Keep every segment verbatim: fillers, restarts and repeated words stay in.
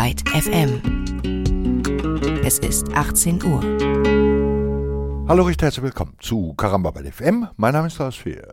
Byte F M. Es ist achtzehn Uhr. Hallo, recht herzlich willkommen zu Caramba Byte F M. Mein Name ist Lars Fehr.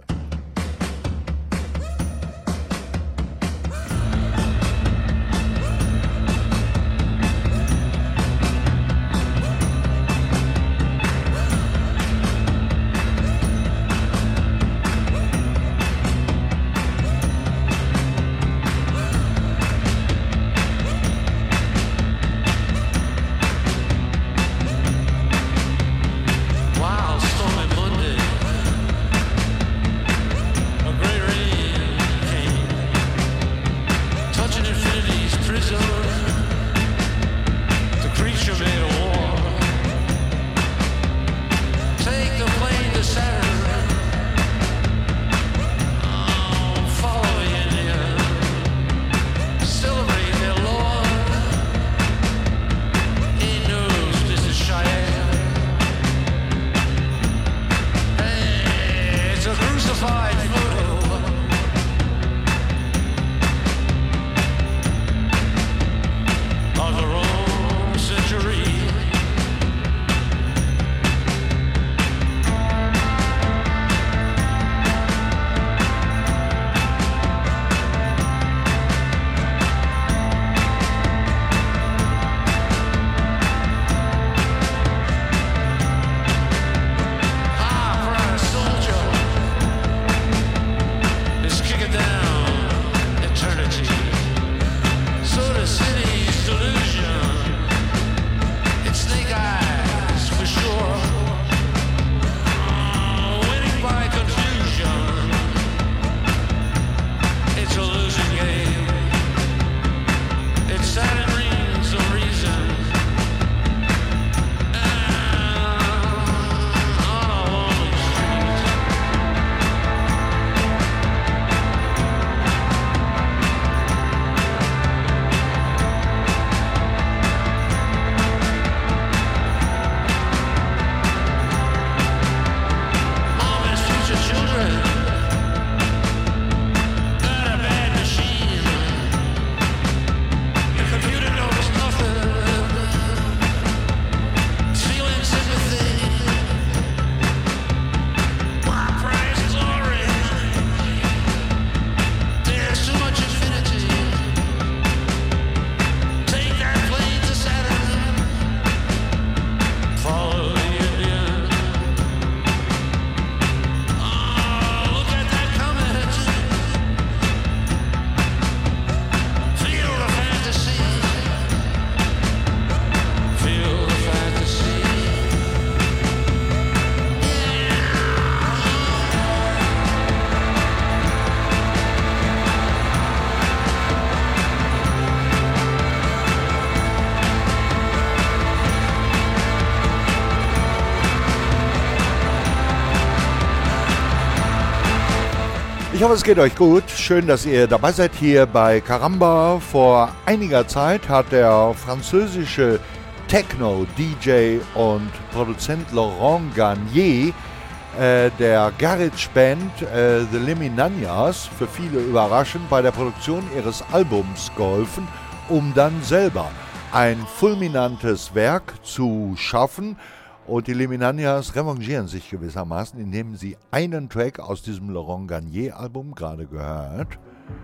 Ich hoffe, es geht euch gut. Schön, dass ihr dabei seid hier bei Caramba. Vor einiger Zeit hat der französische Techno-D J und Produzent Laurent Garnier äh, der Garage-Band äh, The Liminanias für viele überraschend bei der Produktion ihres Albums geholfen, um dann selber ein fulminantes Werk zu schaffen. Und die Liminanias revanchieren sich gewissermaßen, indem sie einen Track aus diesem Laurent Garnier-Album, gerade gehört,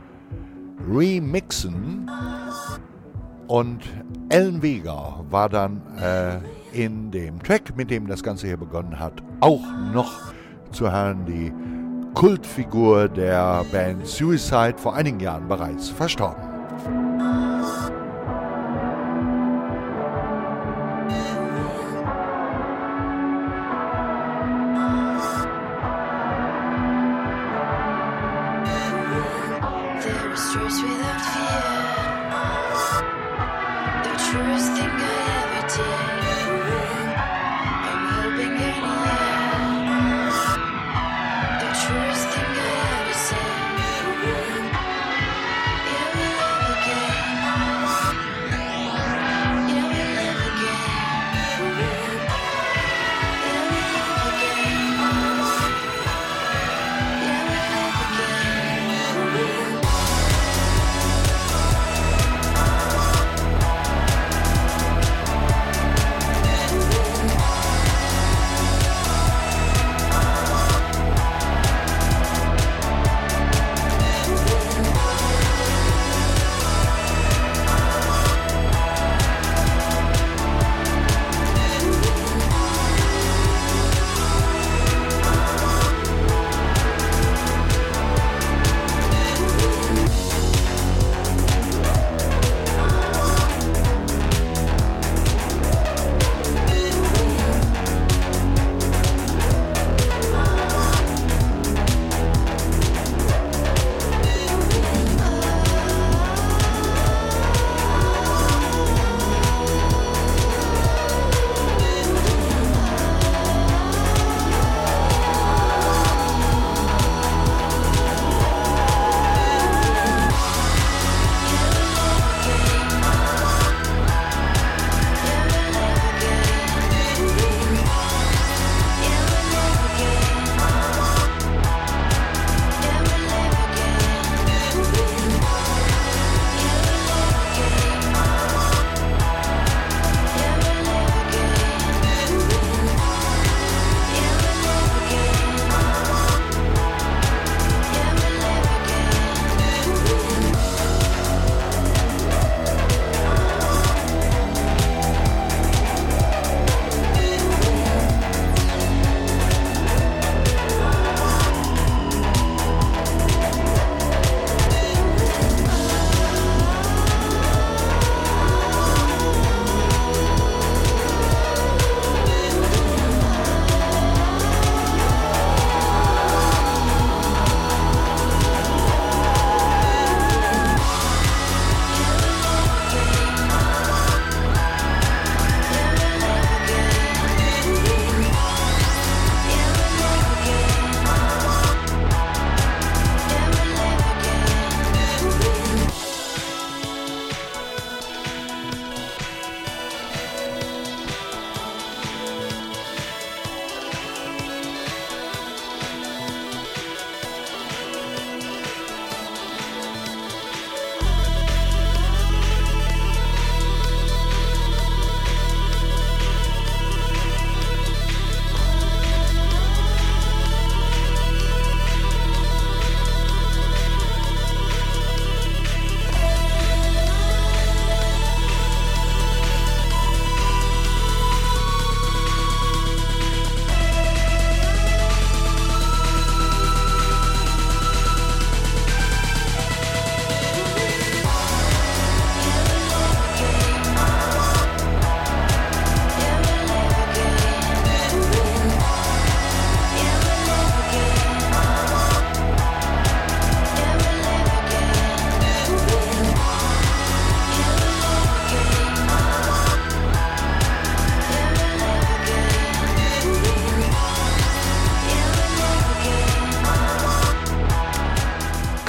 remixen. Und Ellen Vega war dann äh, in dem Track, mit dem das Ganze hier begonnen hat, auch noch zu hören, die Kultfigur der Band Suicide, vor einigen Jahren bereits verstorben.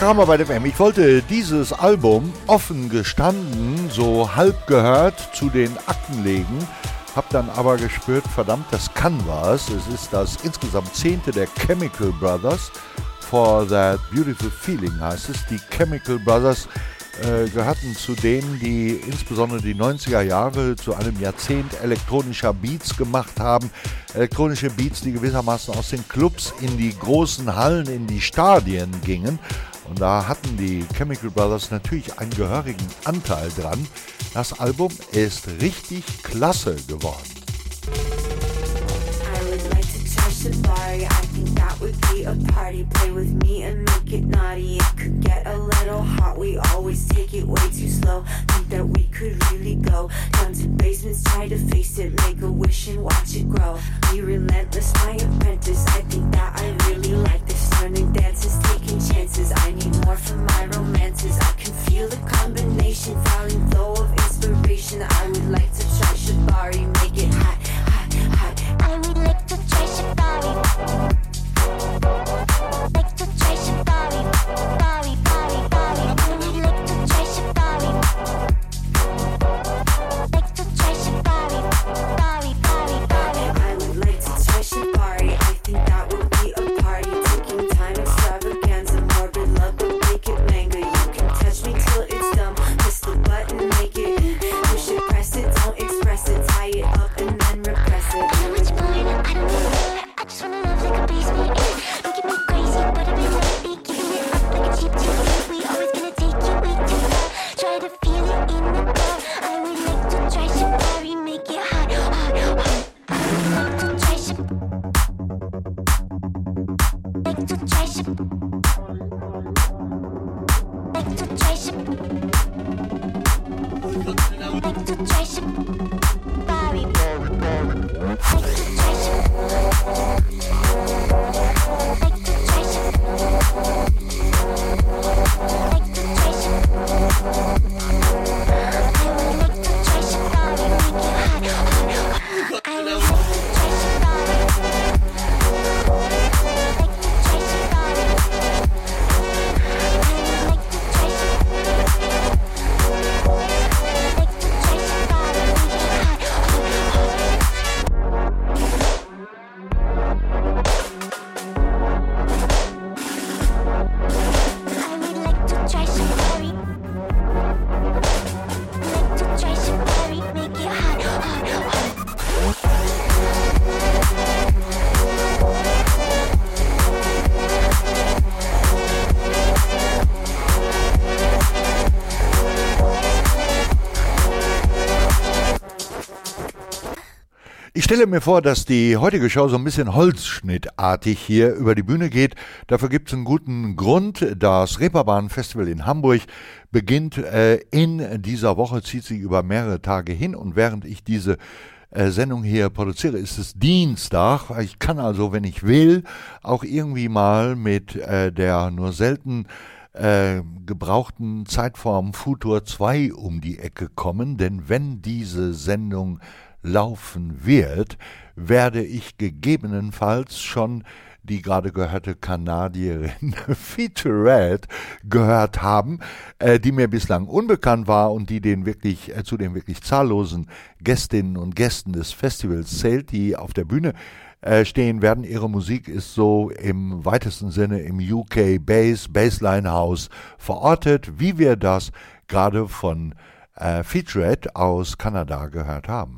Karamba bei der F M. Ich wollte dieses Album offen gestanden, so halb gehört, zu den Akten legen. Hab dann aber gespürt, verdammt, das kann was. Es ist das insgesamt zehnte der Chemical Brothers. For That Beautiful Feeling heißt es. Die Chemical Brothers äh, gehörten zu denen, die insbesondere die neunziger Jahre zu einem Jahrzehnt elektronischer Beats gemacht haben. Elektronische Beats, die gewissermaßen aus den Clubs in die großen Hallen, in die Stadien gingen. Und da hatten die Chemical Brothers natürlich einen gehörigen Anteil dran. Das Album ist richtig klasse geworden. Safari, I think that would be a party. Play with me and make it naughty. It could get a little hot. We always take it way too slow. Think that we could really go down to basements, try to face it, make a wish and watch it grow. Be relentless, my apprentice. I think that I really like this. Learning dances, taking chances. I need more from my romances. I can feel the combination, falling flow of inspiration. I would like to try Shibari, make it hot, hot, hot. I would like to try Shibari. Like to try Shibari, Bari, Bari, Bari. I would like to try Shibari. Like to try Shibari, Bari, Bari, Bari. I would like to try Shibari. I think that would be a party. Taking time, extravaganza, morbid love, but make it manga. You can touch me till it's dumb. Press the button, make it. Push it, press it, don't express it. Tie it up and then repress it. I know it's boring, I don't know. I just wanna love like a basement. Don't get me crazy, but I've been lately keeping it up like a cheap T V. We always gonna take you way too far. Try to feel it in the car. I would like to try Shibari, make it hot, hot, hot. I would like to try Shibari. Like to try Shibari. Like to try Shibari. Like to try Shibari. Like to try Shibari. Ich stelle mir vor, dass die heutige Show so ein bisschen holzschnittartig hier über die Bühne geht. Dafür gibt es einen guten Grund. Das Reeperbahn-Festival in Hamburg beginnt äh, in dieser Woche, zieht sich über mehrere Tage hin. Und während ich diese äh, Sendung hier produziere, ist es Dienstag. Ich kann also, wenn ich will, auch irgendwie mal mit äh, der nur selten äh, gebrauchten Zeitform Futur zwei um die Ecke kommen. Denn wenn diese Sendung laufen wird, werde ich gegebenenfalls schon die gerade gehörte Kanadierin Featurette gehört haben, äh, die mir bislang unbekannt war und die den wirklich äh, zu den wirklich zahllosen Gästinnen und Gästen des Festivals zählt, die auf der Bühne äh, stehen werden. Ihre Musik ist so im weitesten Sinne im U K Bass, Bassline House verortet, wie wir das gerade von äh, Featurette aus Kanada gehört haben.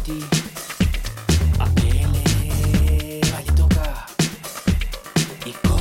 Y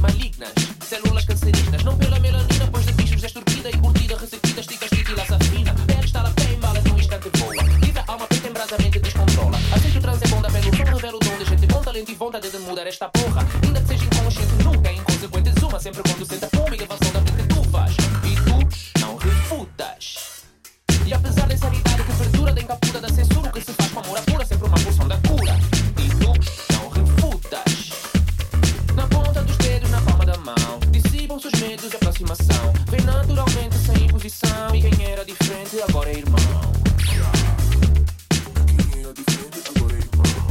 malignas, células cancerígenas, não pela melanina, pois de bichos és torpida e curtida, ressentida, estica, estica e laça fina. Pele está a pé, embala num instante voa. Livre a alma, peito em brasa, mente descontrola. Aceito o transe, é bom da pele, o som revela o dom da gente, bom talento e vontade de mudar esta porra. Ainda que seja inconsciente, nunca é inconsequente, zuma sempre quando senta fome e evasão da vida que tu faz. E tu não refutas. E apesar da insanidade que perdura, da encapuda da censura, o que se faz com amor apura, sempre uma porção da cura. E tu não refutas. Na ponta dos dedos, na palma da mão, dissipam-se os medos de aproximação. Vem naturalmente, sem imposição. E quem era diferente, agora é irmão. Quem era diferente, agora é irmão.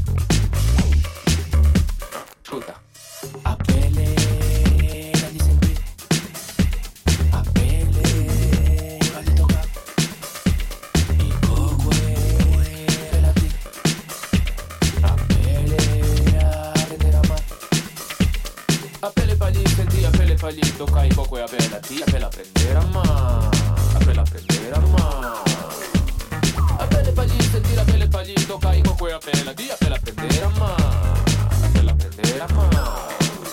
Escuta. A pele era de sempre. A pele era de tocar. E coco era de. A pele era aprender a amar. A pele pra lhe sentir, a pele pra lhe tocar. E coco é a pele a ti, a pele aprender a amar. A pele aprender a amar. A pele pra lhe sentir, a pele pra lhe tocar. E coco é a pele a ti, a pele aprender a amar. A pele aprender a amar.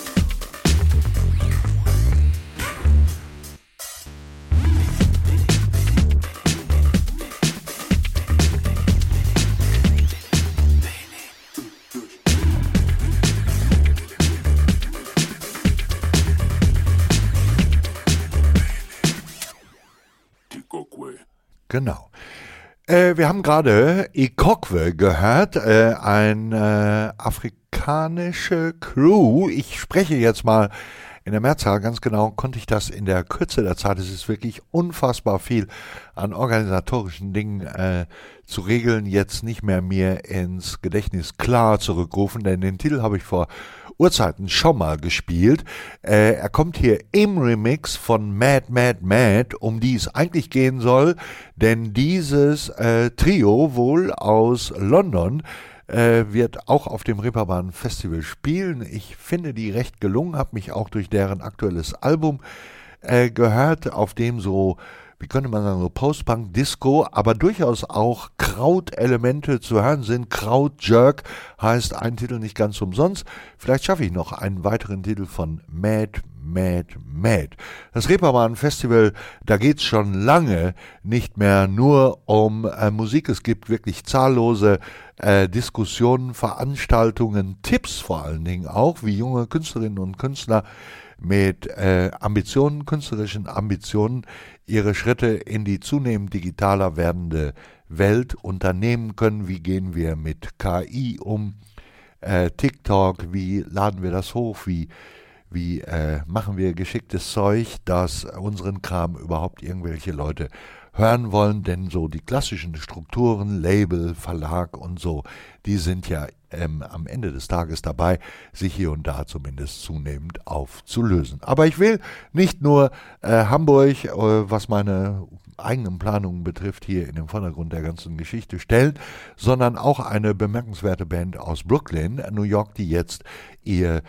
Genau. Äh, wir haben gerade Ikokwe gehört, äh, eine äh, afrikanische Crew. Ich spreche jetzt mal in der Mehrzahl, ganz genau konnte ich das in der Kürze der Zeit, es ist wirklich unfassbar viel an organisatorischen Dingen äh, zu regeln, jetzt nicht mehr mir ins Gedächtnis klar zurückrufen, denn den Titel habe ich vor Urzeiten schon mal gespielt. Äh, er kommt hier im Remix von Mad Mad Mad, um die es eigentlich gehen soll, denn dieses äh, Trio wohl aus London äh, wird auch auf dem Reeperbahn Festival spielen. Ich finde die recht gelungen, habe mich auch durch deren aktuelles Album äh, gehört, auf dem so, wie könnte man sagen, so Post-Punk, Disco, aber durchaus auch Kraut-Elemente zu hören sind. Kraut-Jerk heißt ein Titel nicht ganz umsonst. Vielleicht schaffe ich noch einen weiteren Titel von Mad, Mad, Mad. Das Reeperbahn Festival, da geht's schon lange nicht mehr nur um äh, Musik. Es gibt wirklich zahllose äh, Diskussionen, Veranstaltungen, Tipps vor allen Dingen auch, wie junge Künstlerinnen und Künstler mit äh, Ambitionen, künstlerischen Ambitionen, ihre Schritte in die zunehmend digitaler werdende Welt unternehmen können. Wie gehen wir mit K I um? Äh, TikTok, wie laden wir das hoch? Wie, wie äh, machen wir geschicktes Zeug, dass unseren Kram überhaupt irgendwelche Leute hören wollen? Denn so die klassischen Strukturen, Label, Verlag und so, die sind ja Ähm, am Ende des Tages dabei, sich hier und da zumindest zunehmend aufzulösen. Aber ich will nicht nur äh, Hamburg, äh, was meine eigenen Planungen betrifft, hier in den Vordergrund der ganzen Geschichte stellen, sondern auch eine bemerkenswerte Band aus Brooklyn, New York, die jetzt ihr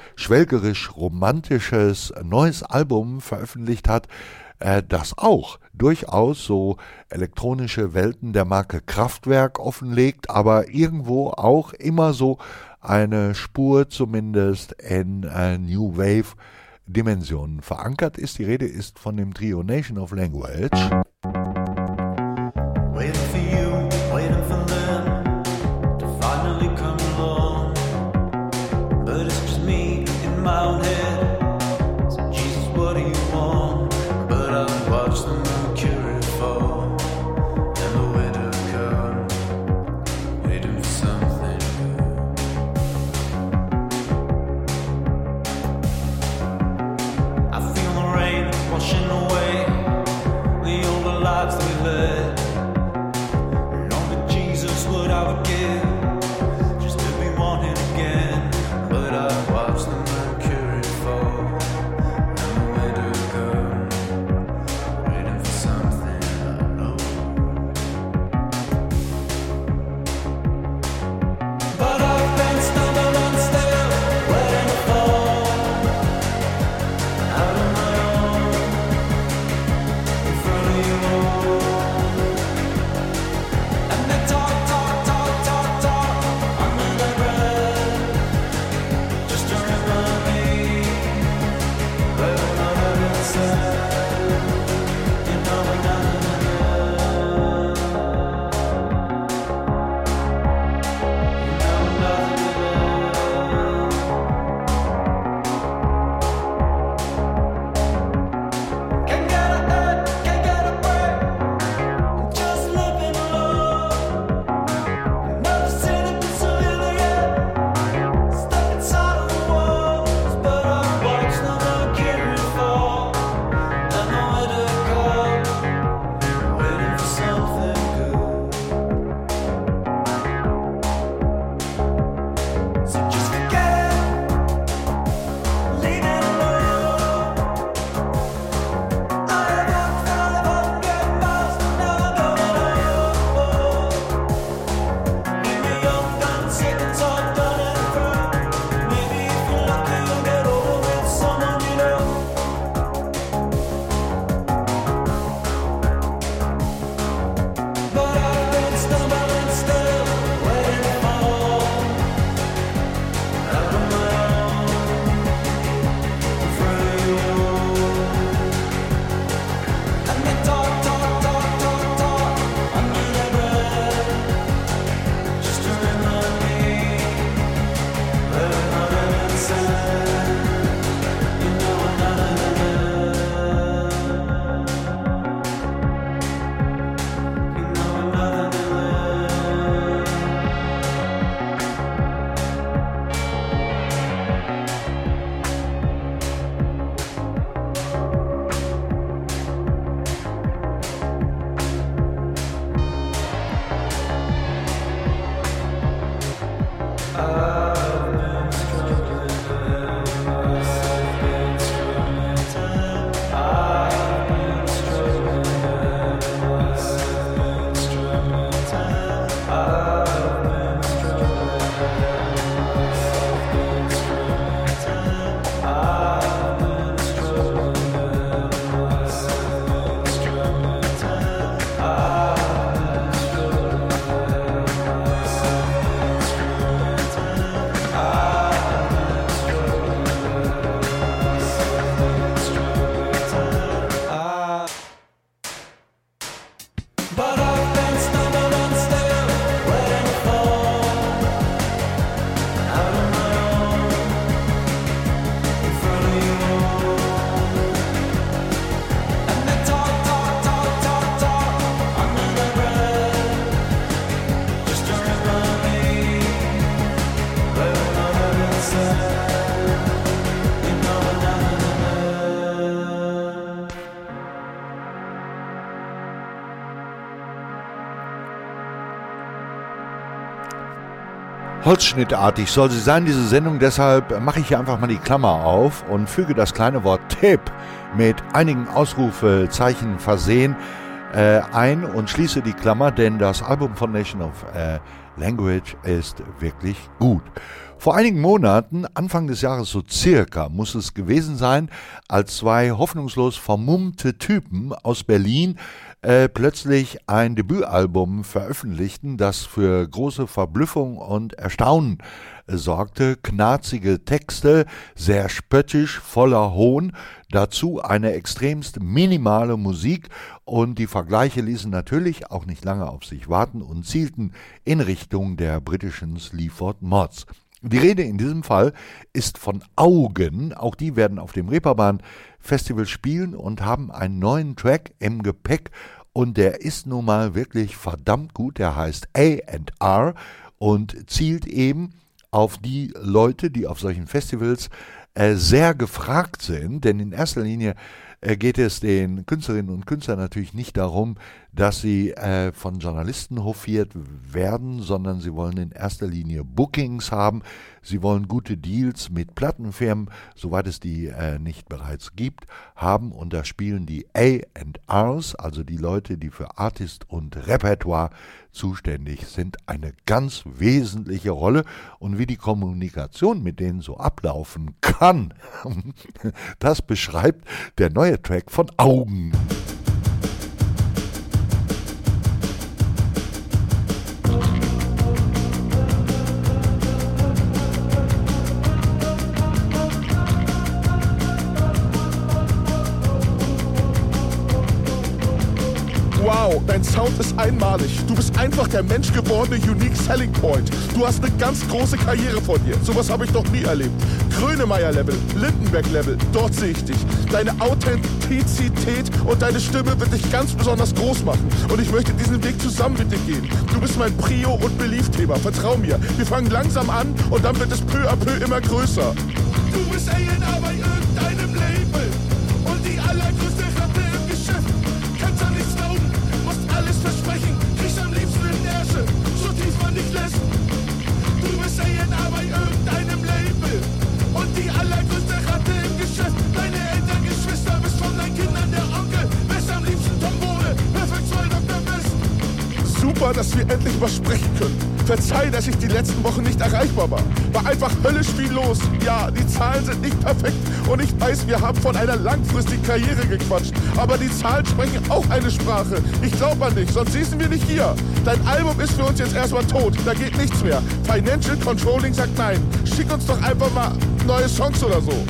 schwelgerisch-romantisches neues Album veröffentlicht hat, äh, das auch durchaus so elektronische Welten der Marke Kraftwerk offenlegt, aber irgendwo auch immer so eine Spur zumindest in äh, New Wave Dimensionen verankert ist. Die Rede ist von dem Trio Nation of Language. Waiting for you, waiting for them to finally come along. But it's just me in my own head. So Jesus, what do you want? But I've watched the mercury fall and the winter come, waiting for something new. I feel the rain washing away the old Holzschnittartig soll sie sein, diese Sendung, deshalb mache ich hier einfach mal die Klammer auf und füge das kleine Wort Tipp mit einigen Ausrufezeichen versehen äh, ein und schließe die Klammer, denn das Album Foundation of äh, Language ist wirklich gut. Vor einigen Monaten, Anfang des Jahres so circa, muss es gewesen sein, als zwei hoffnungslos vermummte Typen aus Berlin äh, plötzlich ein Debütalbum veröffentlichten, das für große Verblüffung und Erstaunen äh, sorgte. Knarzige Texte, sehr spöttisch, voller Hohn, dazu eine extremst minimale Musik und die Vergleiche ließen natürlich auch nicht lange auf sich warten und zielten in Richtung der britischen Sleaford Mods. Die Rede in diesem Fall ist von Augen, auch die werden auf dem Reeperbahn Festival spielen und haben einen neuen Track im Gepäck und der ist nun mal wirklich verdammt gut, der heißt A and R und zielt eben auf die Leute, die auf solchen Festivals äh, sehr gefragt sind, denn in erster Linie äh, geht es den Künstlerinnen und Künstlern natürlich nicht darum, dass sie äh, von Journalisten hofiert werden, sondern sie wollen in erster Linie Bookings haben, sie wollen gute Deals mit Plattenfirmen, soweit es die äh, nicht bereits gibt, haben und da spielen die A and Rs, also die Leute, die für Artist und Repertoire zuständig sind, eine ganz wesentliche Rolle und wie die Kommunikation mit denen so ablaufen kann, das beschreibt der neue Track von Augen. Wow, dein Sound ist einmalig. Du bist einfach der menschgewordene Unique Selling Point. Du hast eine ganz große Karriere vor dir. Sowas habe ich noch nie erlebt. Grönemeyer-Level, Lindenberg-Level, dort sehe ich dich. Deine Authentizität und deine Stimme wird dich ganz besonders groß machen. Und ich möchte diesen Weg zusammen mit dir gehen. Du bist mein Prio- und Belief-Thema. Vertrau mir. Wir fangen langsam an und dann wird es peu à peu immer größer. Du bist A and R bei irgendeinem Label und die allergrößte Ratte im Geschäft. Kannst an nichts glauben, musst alles versprechen, kriegst am liebsten in Ärsche, so tief man dich lässt. Du bist A and R bei irgendeinem Label und die allergrößte Ratte im Geschäft. Deine Eltern, Geschwister, bist von deinen Kindern der Onkel, bist am liebsten Tombole, perfekt zwei Doktor Best. Super, dass wir endlich mal sprechen können. Verzeih, dass ich die letzten Wochen nicht erreichbar war. War einfach höllisch viel los. Ja, die Zahlen sind nicht perfekt und ich weiß, wir haben von einer langfristigen Karriere gequatscht. Aber die Zahlen sprechen auch eine Sprache. Ich glaub an dich, sonst sitzen wir nicht hier. Dein Album ist für uns jetzt erstmal tot. Da geht nichts mehr. Financial Controlling sagt nein. Schick uns doch einfach mal neue Songs oder so.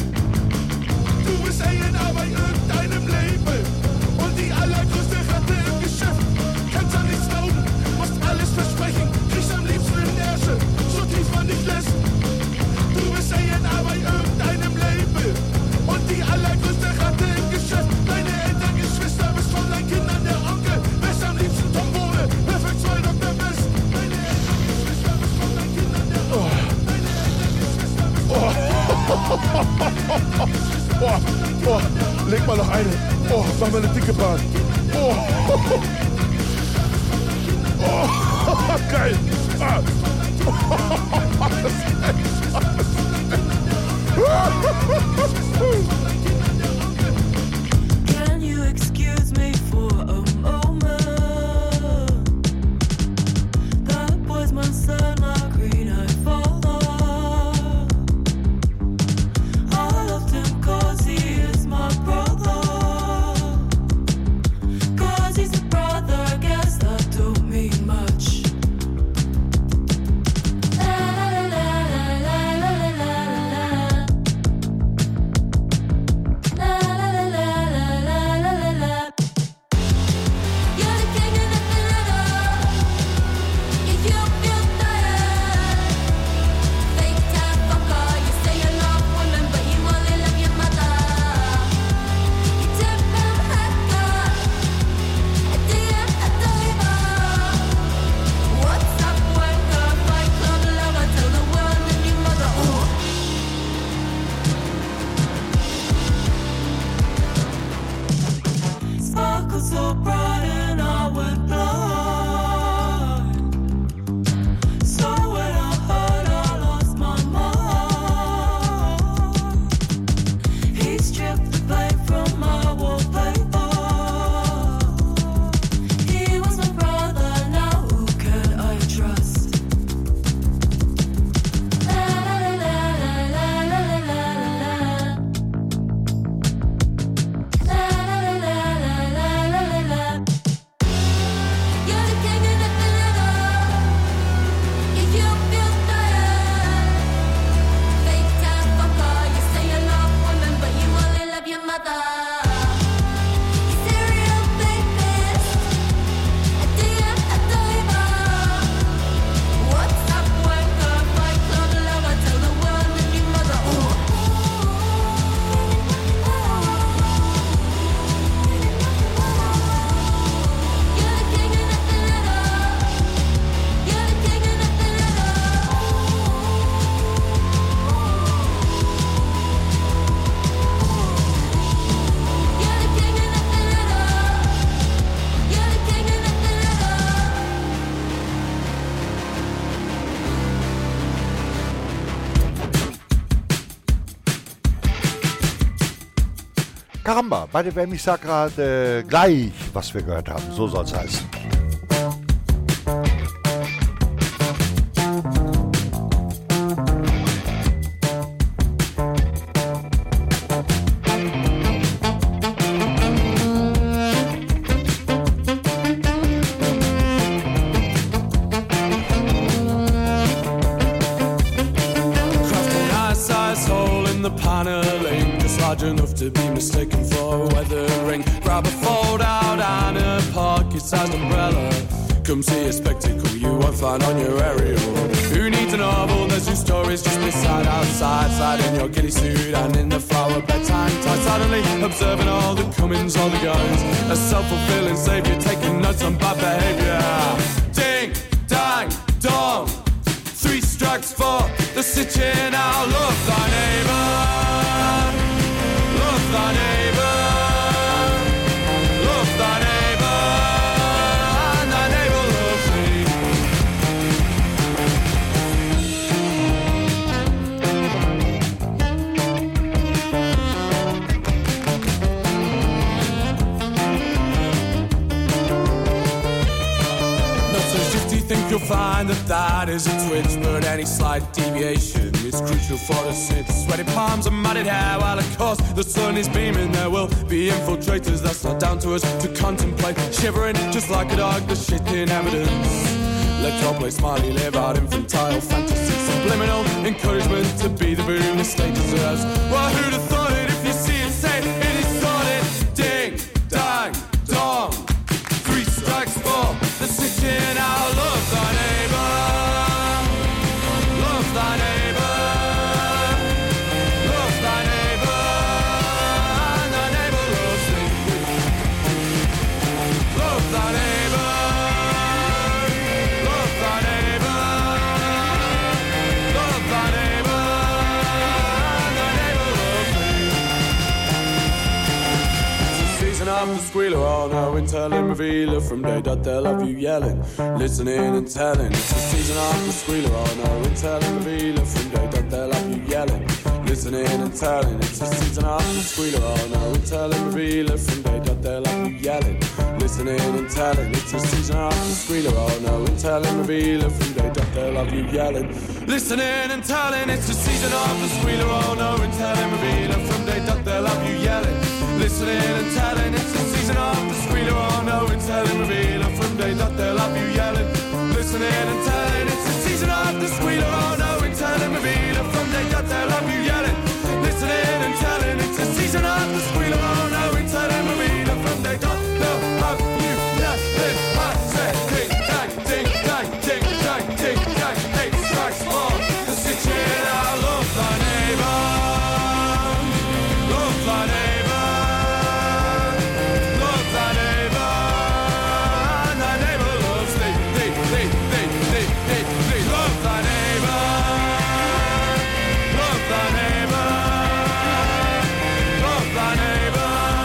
Du bist A and R bei irgendeinem Label und die allergrößte Ratte im Geschäft. Kannst an nichts glauben, musst alles versprechen, kriegst am liebsten in Ärsche, so tief man dich lässt. Du bist A and R bei irgendeinem Label und die allergrößte Ratte im Geschäft. Deine Eltern, Geschwister, bist von deinen Kindern der Onkel, bist am liebsten Tombole, perfekt zwei Doktor Best. Deine Eltern, Geschwister, bist von deinen Kindern der Onkel, deine Eltern, Geschwister, bist von deinen Kindern der Onkel. Oh, oh, leg mal noch eine. Oh, mach mal eine dicke Bahn. Oh, oh, oh. Oh, geil. Ah. Oh, das ist echt krass. Can you excuse me for a moment? That was my sunlight green I follow. I loved him cause he is my brother. Cause he's a brother, I guess that don't mean much. La la la la la la la la. Caramba, bei der Wem, ich sag gerade äh, gleich, was wir gehört haben. So soll's heißen. Enough to be mistaken for a weathering. Grab a fold out and a pocket-sized umbrella. Come see a spectacle you won't find on your aerial. Who needs a novel? There's two stories just beside outside. Side in your ghillie suit and in the flower bed time tight. Suddenly observing all the comings, all the goings. A self-fulfilling savior taking notes on bad behavior. Ding, dang, dong. Three strikes for the stitching out. Love thy neighbor. Love thy neighbor, love thy neighbor, and thy neighbor loves thee. Not so shifty, think you'll find that that is a twitch, but any slight deviation is crucial for the cinch. Sweaty palms and matted hair, while of course the sun is beaming. There will be infiltrators, that's not down to us to contemplate. Shivering just like a dog, the shit in evidence. Let your play smiley, live out infantile fantasy. Subliminal encouragement to be the boom the state deserves. Well, who'd have thought it if you see it, say it is sorted. Ding, dang, dong. Three strikes for the stitching out. Love thy neighbor. Love thy neighbor. Love thy neighbor. And thy neighbor loves thee. Love thy neighbor. Love thy neighbor. Love thy neighbor. And thy neighbor loves thee. It's the season of the squealer, oh no, and telling revealer. From day dot they'll have you yelling, listening and telling. It's the season of the squealer, oh no, and telling revealer. From day dot they'll have you yelling, listening and telling. It's the season of the squealer, oh no, and telling revealer. From day dot they'll have you yelling, listening and telling. It's the season of the squealer, oh no, and telling revealer. From day dot they'll have you yelling, listening and telling. It's the season of the squealer, oh no, and telling revealer. From day dot they'll have you yelling, listening and telling. It's the season of the squealer, oh no, and telling revealer. From day dot they'll have you yelling, listening and telling. It's the season of the squealer, oh no, and telling revealer. From day dot they'll have you yelling, listening and telling. It's the season of the squealer, oh no, and telling revealer. From day dot they'll have you yelling. I say ding dang, ding dang, ding dang, ding dang. Eight strikes for the stitching out. Love thy neighbor. Love thy neighbor. Love thy neighbor. And thy neighbor loves thee. Thee, thee, thee, thee, thee, thee. Love thy neighbor. Love thy neighbor. Love thy neighbor.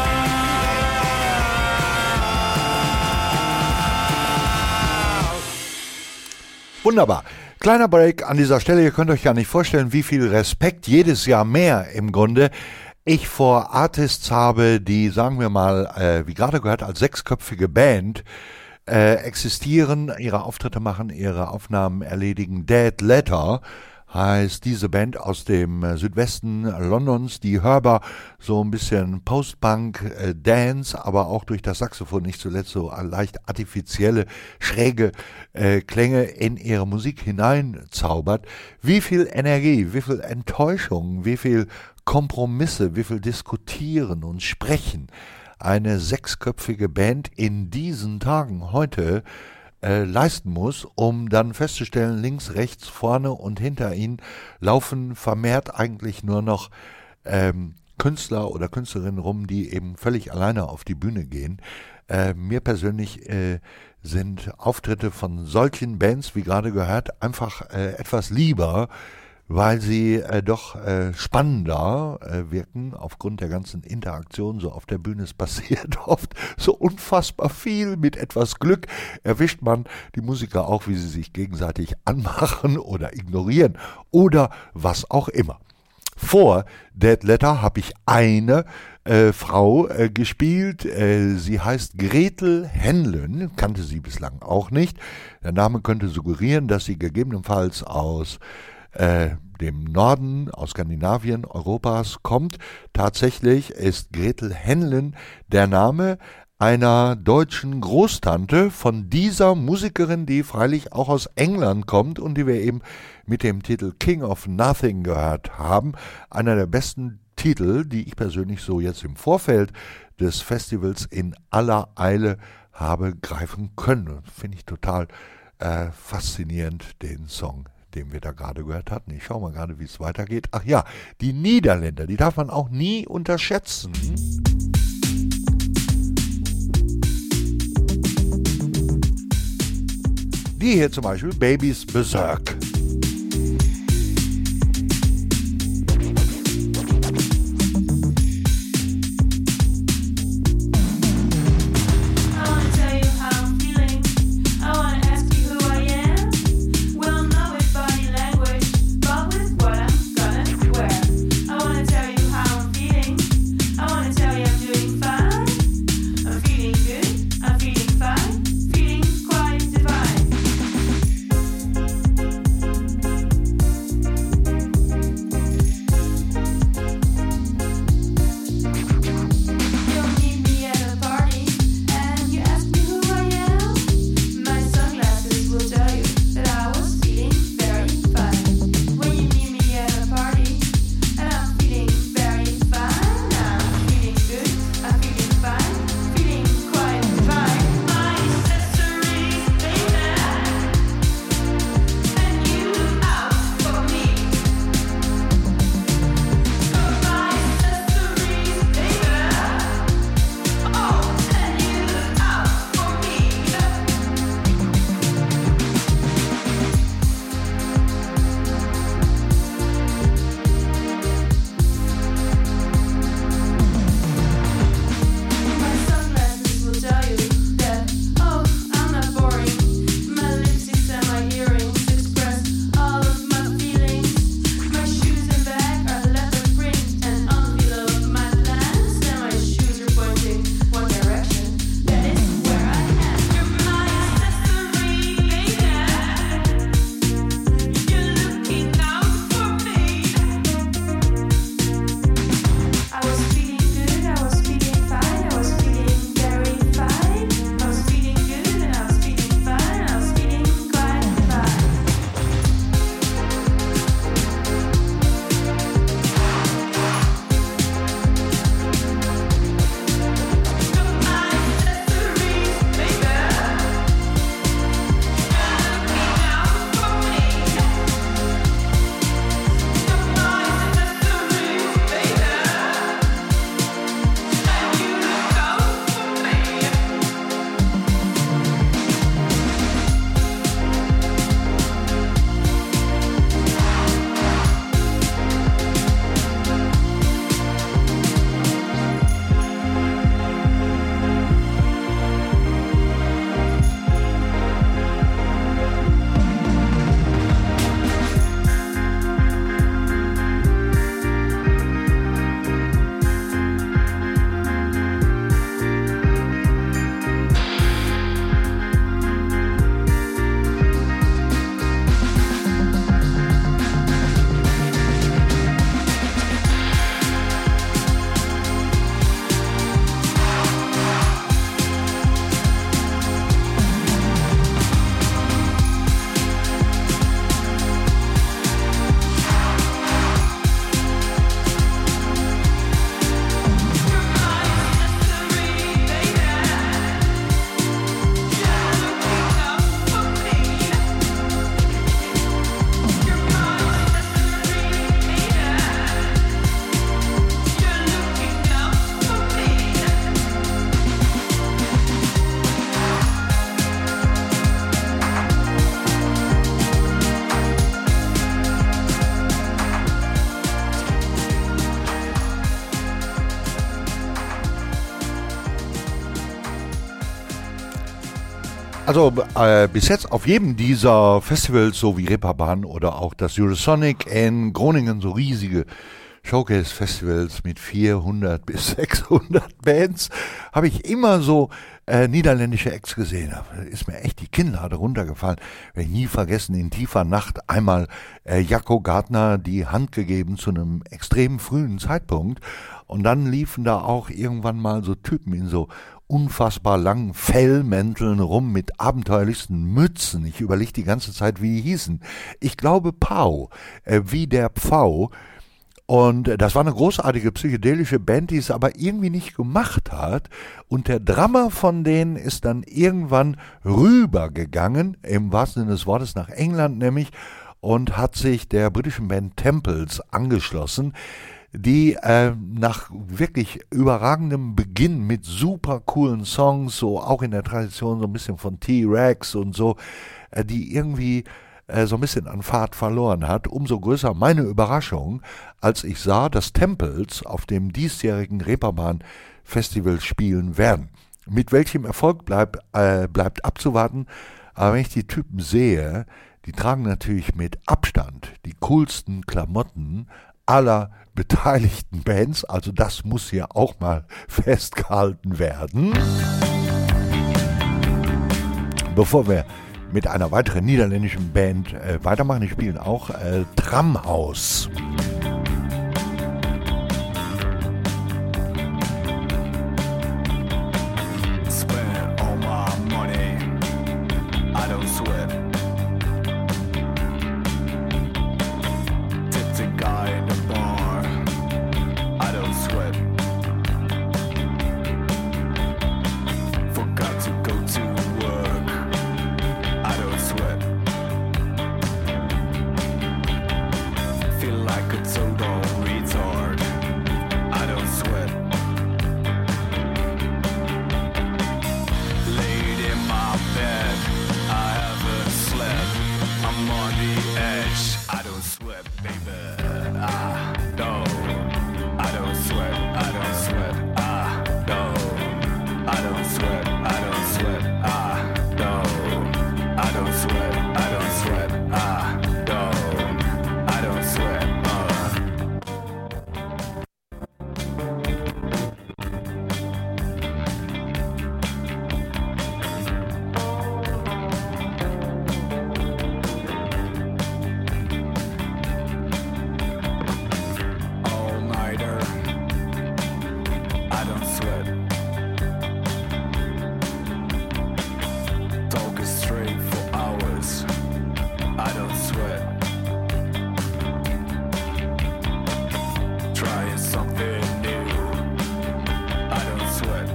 Wunderbar. Kleiner Break an dieser Stelle. Ihr könnt euch gar nicht vorstellen, wie viel Respekt jedes Jahr mehr im Grunde ich vor Artists habe, die, sagen wir mal, äh, wie gerade gehört, als sechsköpfige Band äh, existieren, ihre Auftritte machen, ihre Aufnahmen erledigen. Dead Letter heißt diese Band aus dem äh, Südwesten Londons, die hörbar so ein bisschen Post-Punk, äh, Dance, aber auch durch das Saxophon nicht zuletzt so leicht artifizielle, schräge äh, Klänge in ihre Musik hineinzaubert. Wie viel Energie, wie viel Enttäuschung, wie viel Kompromisse, wie viel Diskutieren und Sprechen eine sechsköpfige Band in diesen Tagen heute äh, leisten muss, um dann festzustellen, links, rechts, vorne und hinter ihnen laufen vermehrt eigentlich nur noch ähm, Künstler oder Künstlerinnen rum, die eben völlig alleine auf die Bühne gehen. Äh, mir persönlich äh, sind Auftritte von solchen Bands, wie gerade gehört, einfach äh, etwas lieber, weil sie äh, doch äh, spannender äh, wirken aufgrund der ganzen Interaktion. So auf der Bühne es passiert oft so unfassbar viel. Mit etwas Glück erwischt man die Musiker auch, wie sie sich gegenseitig anmachen oder ignorieren oder was auch immer. Vor Dead Letter habe ich eine äh, Frau äh, gespielt. Äh, sie heißt Gretel Henlen, kannte sie bislang auch nicht. Der Name könnte suggerieren, dass sie gegebenenfalls aus äh, dem Norden, aus Skandinavien, Europas kommt. Tatsächlich ist Gretel Henlen der Name einer deutschen Großtante von dieser Musikerin, die freilich auch aus England kommt und die wir eben mit dem Titel King of Nothing gehört haben. Einer der besten Titel, die ich persönlich so jetzt im Vorfeld des Festivals in aller Eile habe greifen können. Finde ich total äh, faszinierend, den Song, den wir da gerade gehört hatten. Ich schaue mal gerade, wie es weitergeht. Ach ja, die Niederländer, die darf man auch nie unterschätzen. Die hier zum Beispiel, Babies Berserk. Also äh, bis jetzt auf jedem dieser Festivals, so wie Reeperbahn oder auch das Eurosonic in Groningen, so riesige Showcase-Festivals mit vierhundert bis sechshundert Bands, habe ich immer so äh, niederländische Acts gesehen. Da ist mir echt die Kinnlade runtergefallen. Werde ich nie vergessen, in tiefer Nacht einmal äh, Jacco Gardner die Hand gegeben zu einem extrem frühen Zeitpunkt. Und dann liefen da auch irgendwann mal so Typen in so unfassbar langen Fellmänteln rum mit abenteuerlichsten Mützen. Ich überlege die ganze Zeit, wie die hießen. Ich glaube Pau, äh, wie der Pfau. Und das war eine großartige psychedelische Band, die es aber irgendwie nicht gemacht hat. Und der Drummer von denen ist dann irgendwann rübergegangen, im wahrsten Sinne des Wortes nach England nämlich, und hat sich der britischen Band Temples angeschlossen, die äh, nach wirklich überragendem Beginn mit super coolen Songs, so auch in der Tradition so ein bisschen von T-Rex und so, äh, die irgendwie so ein bisschen an Fahrt verloren hat. Umso größer meine Überraschung, als ich sah, dass Temples auf dem diesjährigen Reeperbahn Festival spielen werden. Mit welchem Erfolg bleib, äh, bleibt abzuwarten, aber wenn ich die Typen sehe, die tragen natürlich mit Abstand die coolsten Klamotten aller beteiligten Bands, also das muss hier auch mal festgehalten werden. Bevor wir mit einer weiteren niederländischen Band äh, weitermachen. Die spielen auch äh, Tramhaus. Spend all my money, I don't sweat. Tip the guy in the bar, I don't sweat. Forgot to go to work, I don't sweat. Feel like a total retard, I don't sweat. Laid in my bed, I haven't slept. I'm on the edge, I don't sweat, baby. I don't, I don't sweat, I don't sweat. I don't, I don't sweat, I don't sweat. I don't, I don't sweat, I don't sweat. I don't, I don't sweat. Uh. All-nighter, I don't sweat. Talking straight for hours, I don't sweat. Trying something new, I don't sweat.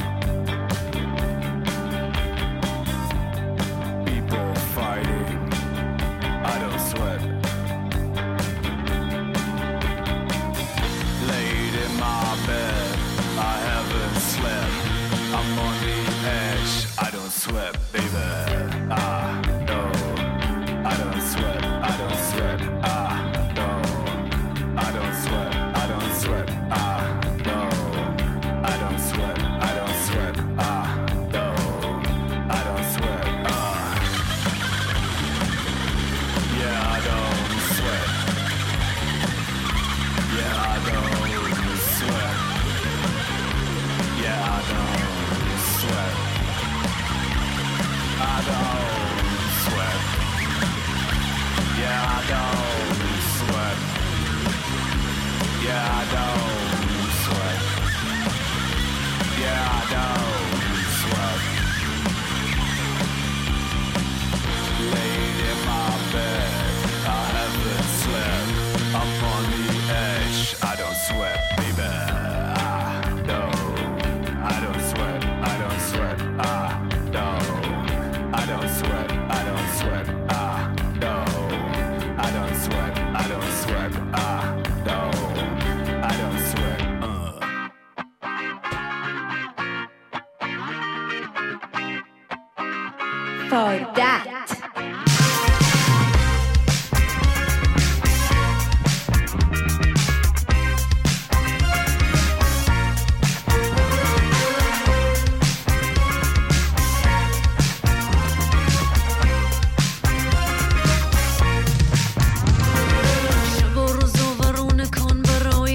People fighting, I don't sweat. Laid in my bed, I haven't slept. I'm on the edge, I don't sweat, baby. I don't, I don't sweat, I don't sweat. I don't, I don't sweat, I don't sweat. I don't, I don't sweat, I don't sweat. I don't, I don't sweat. Uh. Yeah, I don't sweat. Yeah, I don't sweat. Yeah, I don't sweat. I don't sweat. Yeah, I don't sweat. Yeah, I don't sweat. Yeah, I don't sweat. Laid in my bed, I haven't slept. I'm on the edge, I don't sweat, baby. I don't, I don't sweat, I don't sweat. I don't, I don't sweat, I don't sweat. I don't, I don't sweat, I don't sweat. I don't, I don't sweat. Uh. For that. شب و روز و ورونه کن برای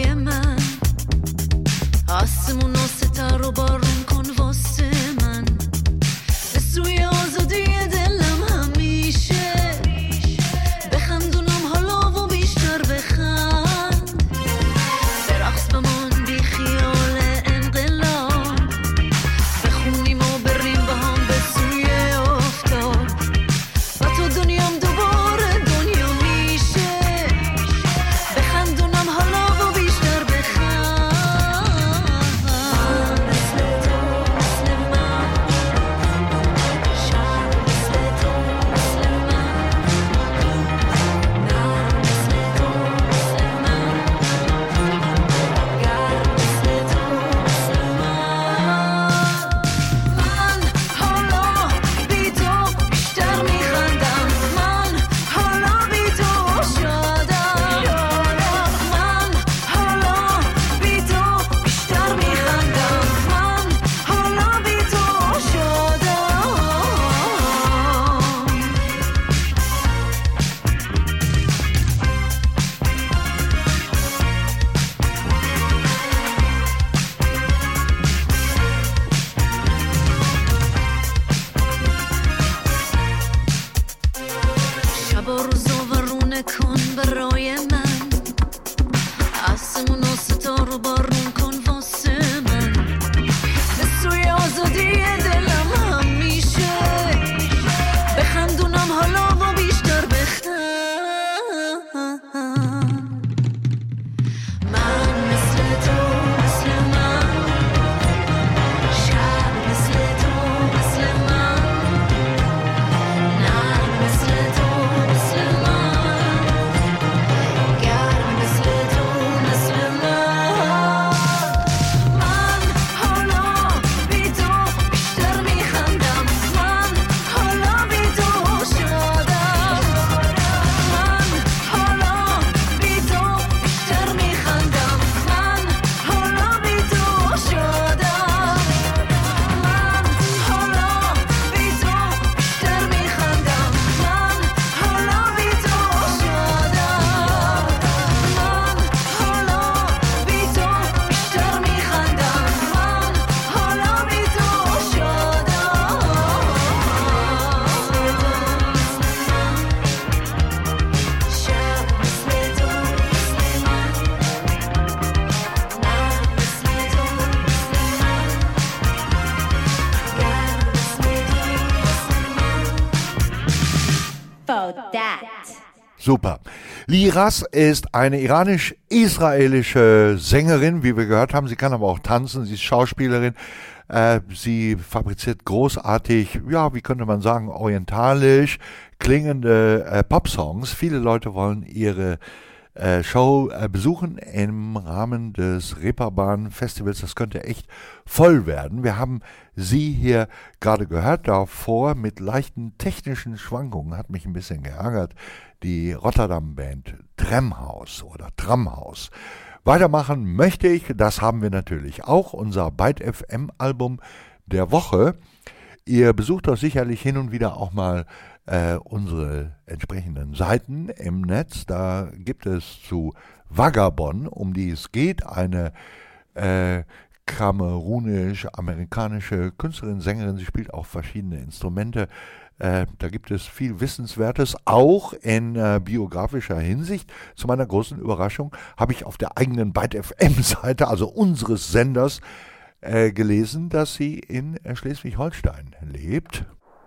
Super. Liraz ist eine iranisch-israelische Sängerin, wie wir gehört haben. Sie kann aber auch tanzen, sie ist Schauspielerin. Äh, sie fabriziert großartig, ja, wie könnte man sagen, orientalisch klingende äh, Popsongs. Viele Leute wollen ihre äh, Show äh, besuchen im Rahmen des Reeperbahn Festivals. Das könnte echt voll werden. Wir haben sie hier gerade gehört, davor mit leichten technischen Schwankungen, hat mich ein bisschen geärgert, die Rotterdam-Band Tramhaus oder Tramhaus. Weitermachen möchte ich, das haben wir natürlich auch, unser Byte F M Album der Woche. Ihr besucht doch sicherlich hin und wieder auch mal äh, unsere entsprechenden Seiten im Netz. Da gibt es zu Vagabond, um die es geht, eine äh, kamerunisch-amerikanische Künstlerin, Sängerin. Sie spielt auch verschiedene Instrumente. Äh, da gibt es viel Wissenswertes, auch in äh, biografischer Hinsicht. Zu meiner großen Überraschung habe ich auf der eigenen Byte F M-Seite, also unseres Senders, äh, gelesen, dass sie in äh, Schleswig-Holstein lebt.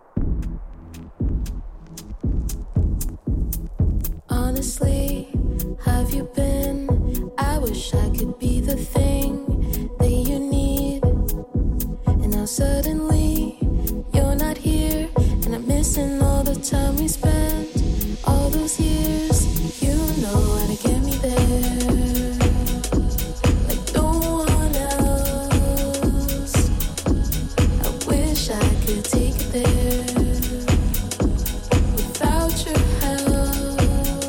Honestly, have you been? I wish I could be the thing that you need. And now suddenly, you're not here. And I'm missing all the time we spent, all those years. You know how to get me there, like no one else. I wish I could take it there without your help.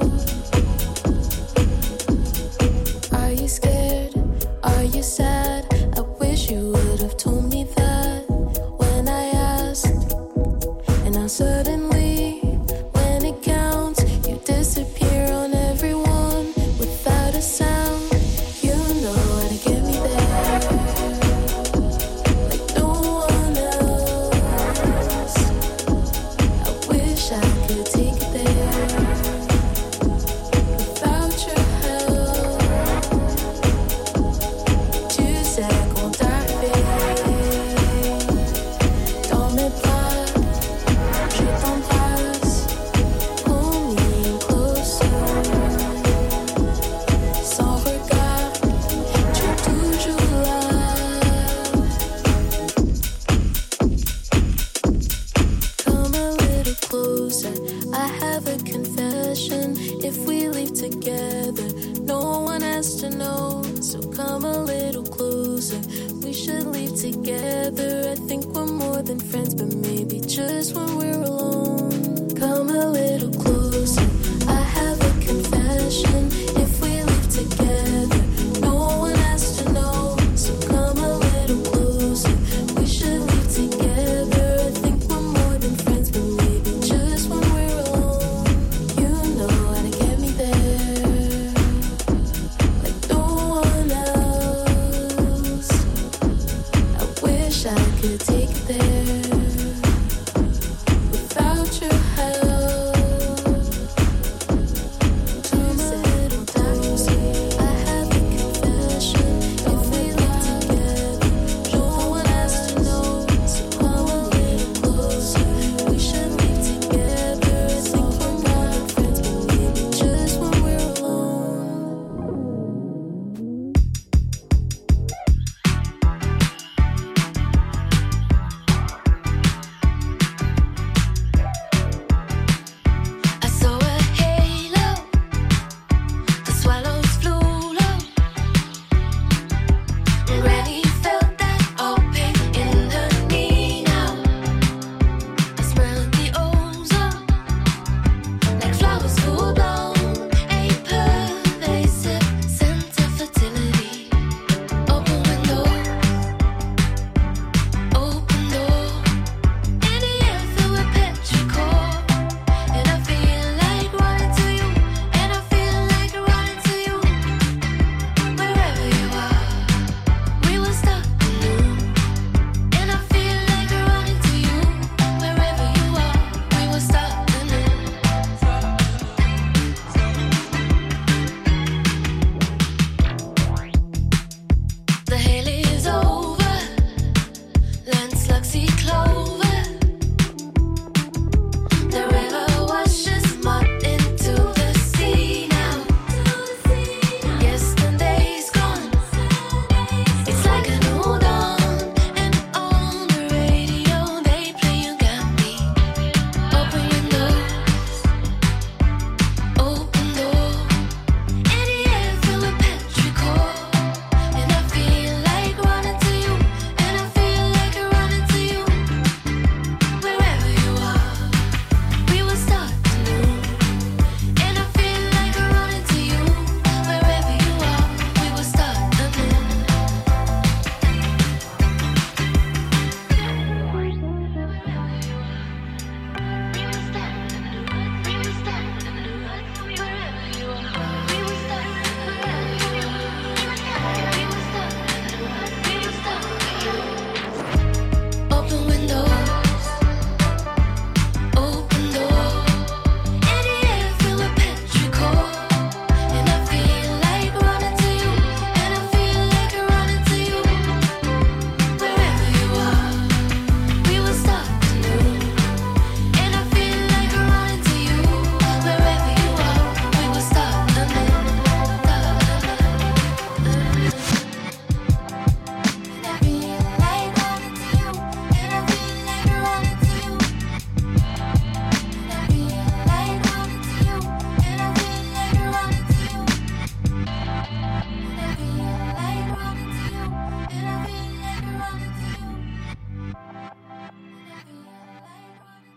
Are you scared? Are you sad? I wish you would have told me that when I asked. And now suddenly, when it counts, you disappear on everyone without a sound. You know how to get me there, like no one else. I wish I could take it there without your help. Tu sais qu'on t'arrive dans mes bras. Je t'embrasse, pull me closer. Sans regard, tu es toujours là. Come a little closer, I have a confession. If we leave together, no one has to know. So come a little closer, we should leave together. I think we're more than friends, but maybe just when we're alone. Come a little closer, I have a confession. If we leave together, no one has to know. So come a little closer, we should leave together. I think we're more than friends, but maybe just when we're alone. You know how to get me there, like no one else. I wish I could take it there without your help. Come a little closer, I have a confession. If we live together, no one has to know. So come a little closer, we should leave together. I think we're more than friends, but maybe just when we're alone.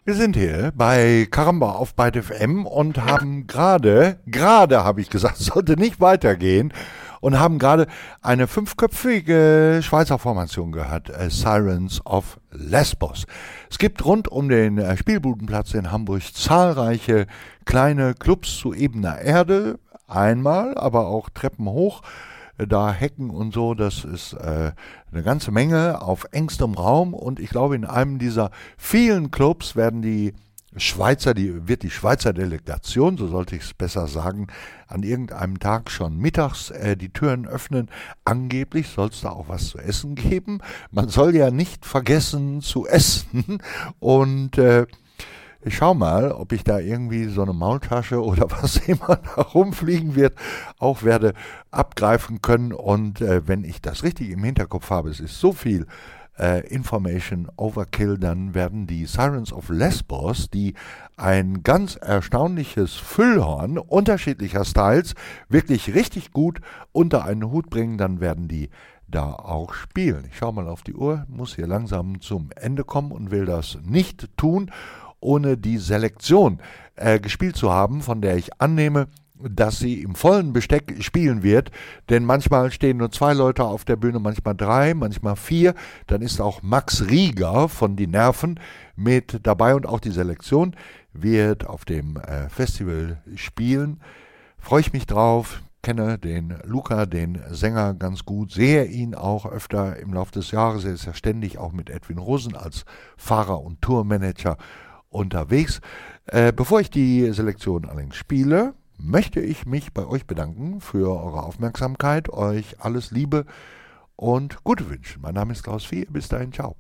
Wir sind hier bei Caramba auf Byte F M und haben gerade, gerade habe ich gesagt, sollte nicht weitergehen, und haben gerade eine fünfköpfige Schweizer Formation gehört, äh, Sirens of Lesbos. Es gibt rund um den äh, Spielbudenplatz in Hamburg zahlreiche kleine Clubs zu ebener Erde, einmal, aber auch Treppen hoch, äh, da Hecken und so, das ist äh, eine ganze Menge auf engstem Raum, und ich glaube, in einem dieser vielen Clubs werden die Schweizer, die wird die Schweizer Delegation, so sollte ich es besser sagen, an irgendeinem Tag schon mittags äh, die Türen öffnen. Angeblich soll es da auch was zu essen geben. Man soll ja nicht vergessen zu essen. Und äh, ich schau mal, ob ich da irgendwie so eine Maultasche oder was immer da rumfliegen wird, auch werde abgreifen können. Und äh, wenn ich das richtig im Hinterkopf habe, es ist so viel Uh, Information Overkill, dann werden die Sirens of Lesbos, die ein ganz erstaunliches Füllhorn unterschiedlicher Styles wirklich richtig gut unter einen Hut bringen, dann werden die da auch spielen. Ich schaue mal auf die Uhr, muss hier langsam zum Ende kommen und will das nicht tun, ohne die Selektion äh, gespielt zu haben, von der ich annehme, dass sie im vollen Besteck spielen wird, denn manchmal stehen nur zwei Leute auf der Bühne, manchmal drei, manchmal vier, dann ist auch Max Rieger von Die Nerven mit dabei, und auch die Selektion wird auf dem äh, Festival spielen. Freue ich mich drauf, kenne den Luca, den Sänger, ganz gut, sehe ihn auch öfter im Laufe des Jahres, er ist ja ständig auch mit Edwin Rosen als Fahrer und Tourmanager unterwegs. Äh, bevor ich die Selektion allerdings spiele, möchte ich mich bei euch bedanken für eure Aufmerksamkeit, euch alles Liebe und Gute wünschen. Mein Name ist Klaus Vieh, bis dahin, ciao.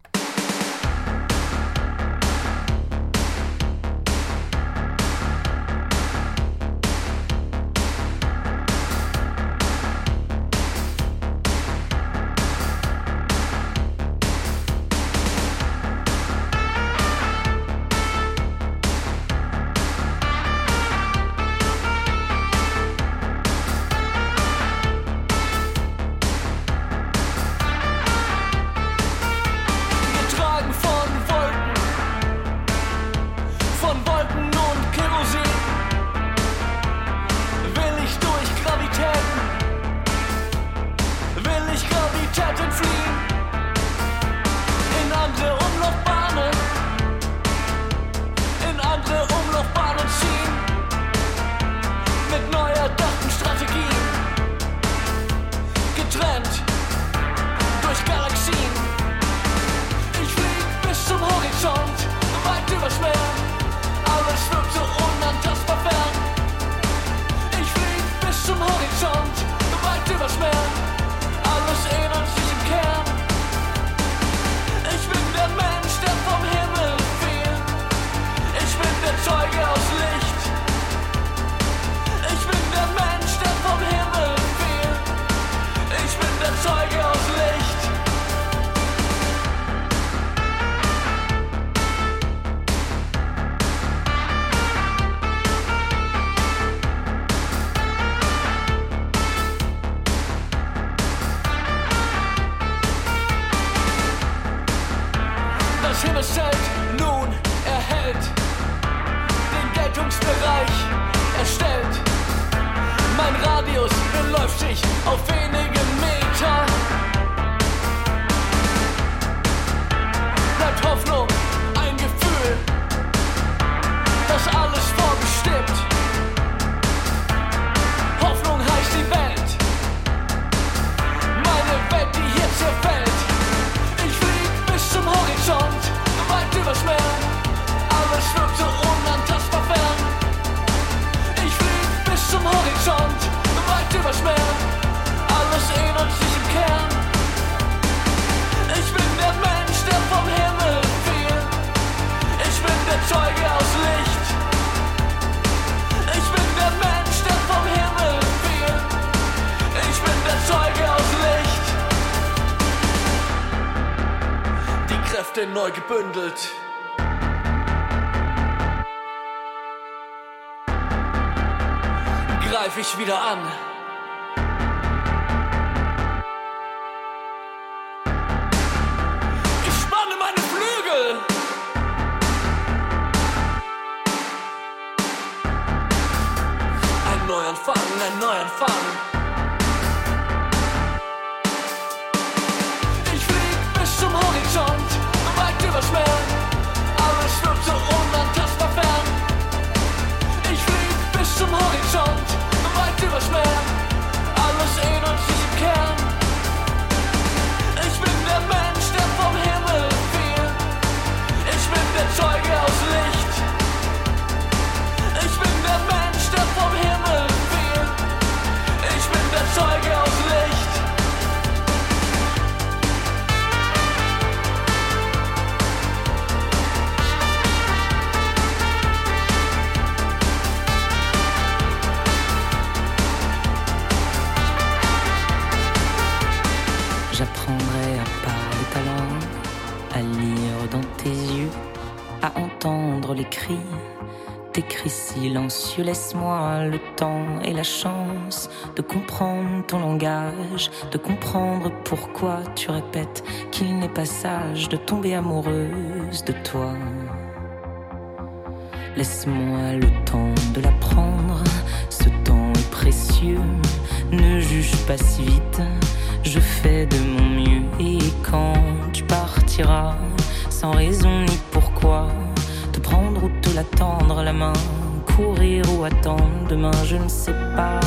Neu gebündelt. Greif ich wieder an. Ich spanne meine Flügel. Neuanfang, ein Neuanfang. Ich flieg bis zum Horizont, weit übers Meer. Alles wird so unantastbar fern. Ich flieg bis zum Horizont, weit übers Meer. Alles in uns ist im Kern. Ich bin der Mensch, der vom Himmel fiel. Ich bin der Zeuge aus Licht. Ich bin der Mensch, der vom Himmel fiel. Ich bin der Zeuge aus Licht. J'apprendrai à parler ta langue, à lire dans tes yeux, à entendre les cris, tes cris silencieux. Laisse-moi le temps et la chance de comprendre ton langage, de comprendre pourquoi tu répètes qu'il n'est pas sage de tomber amoureuse de toi. Laisse-moi le temps de l'apprendre, ce temps est précieux, ne juge pas si vite. Je fais de mon mieux et quand tu partiras, sans raison ni pourquoi, te prendre ou te la tendre la main, courir ou attendre demain, je ne sais pas.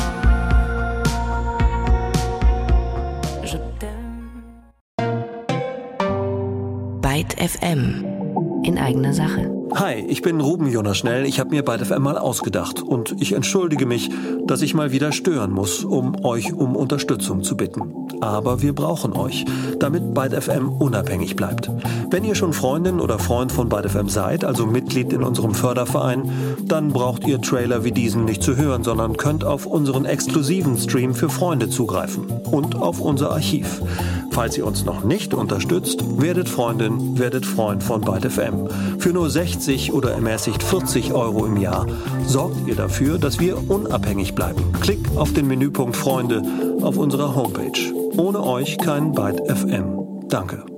Je t'aime. Byte F M. In eigener Sache. Hi, ich bin Ruben Jonas Schnell. Ich habe mir Byte F M mal ausgedacht und ich entschuldige mich, dass ich mal wieder stören muss, um euch um Unterstützung zu bitten. Aber wir brauchen euch, damit Byte F M unabhängig bleibt. Wenn ihr schon Freundin oder Freund von Byte F M seid, also Mitglied in unserem Förderverein, dann braucht ihr Trailer wie diesen nicht zu hören, sondern könnt auf unseren exklusiven Stream für Freunde zugreifen und auf unser Archiv. Falls ihr uns noch nicht unterstützt, werdet Freundin, werdet Freund von Byte F M. Für nur sechzig oder ermäßigt vierzig Euro im Jahr sorgt ihr dafür, dass wir unabhängig bleiben. Klickt auf den Menüpunkt Freunde auf unserer Homepage. Ohne euch kein Byte F M. Danke.